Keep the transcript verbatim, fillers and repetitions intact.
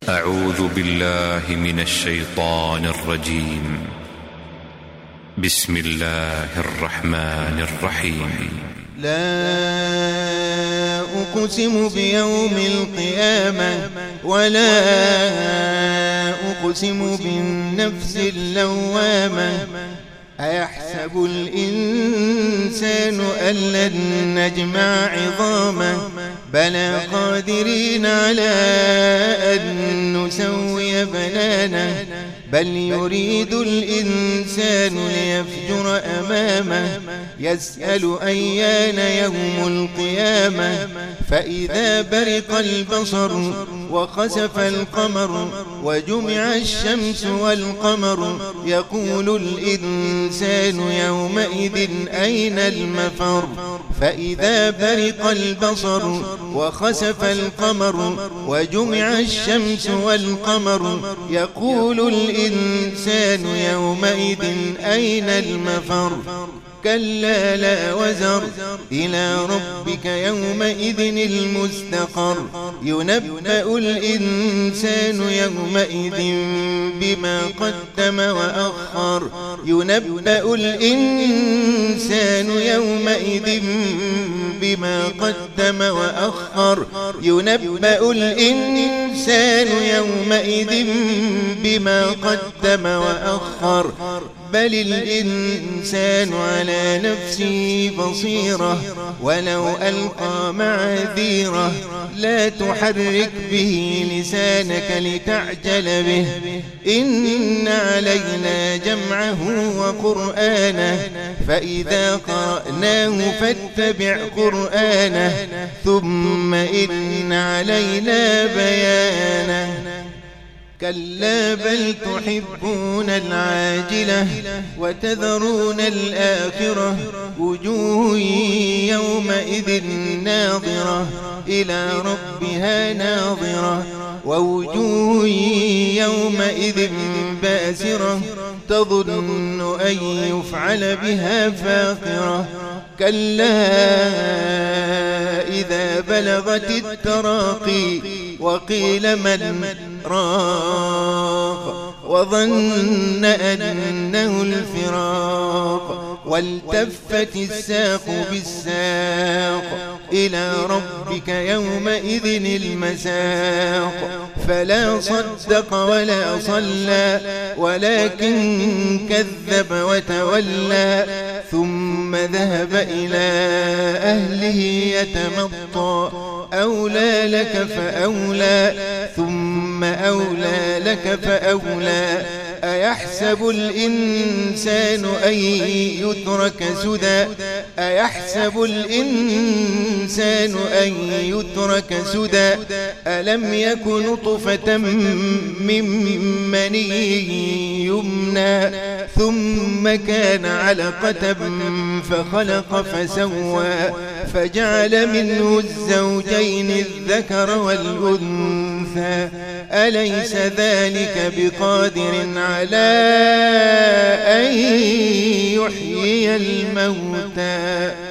أعوذ بالله من الشيطان الرجيم. بسم الله الرحمن الرحيم. لا أقسم بيوم القيامة ولا أقسم بالنفس اللوامة. أيحسب الإنسان أن لن نجمع عظامه بلى قادرين على أن نسوي بنانه بل يريد الإنسان ليفجر أمامه يسأل أيان يوم القيامة فإذا برق البصر وخسف القمر وجمع الشمس والقمر يقول الإنسان يومئذ أين المفر فإذا برق البصر وخسف القمر وجمع الشمس والقمر يقول الإنسان يومئذ أين المفر كلا لا وزر إلى ربك يومئذ المستقر ينبأ الإنسان يومئذ بما قدم وأخر ينبأ الإنسان يومئذ بما قدم وأخر ينبأ الإنسان يومئذ بما قدم وأخر بل الإنسان على نفسه بصيرة ولو ألقى معاذيره لا تحرك به لسانك لتعجل به إن علينا جمعه وقرآنه فإذا قرأناه فاتبع قرآنه ثم إن علينا بيانه كلا بل تحبون العاجلة وتذرون الآخرة وجوه يومئذ ناظرة إلى ربها ناظرة ووجوه يومئذ باسرة تظن أن يفعل بها فاقرة كلا إذا بلغت التراقي وقيل من راق وظن أنه الفراق والتفت الساق بالساق إلى ربك يومئذ المساق فلا صدق ولا صلى ولكن كذب وتولى ثم ذهب إلى أهله يتمطى أولى لك فأولى ثم أولى لك فأولى أيحسب الإنسان أن يترك سدى أيحسب الإنسان أن يترك سدى ألم يك نطفة من مني يمنى ثم كان علقة فخلق فسوى فجعل منه الزوجين الذكر والأنثى أليس ذلك بقادر على أن يحيي الموتى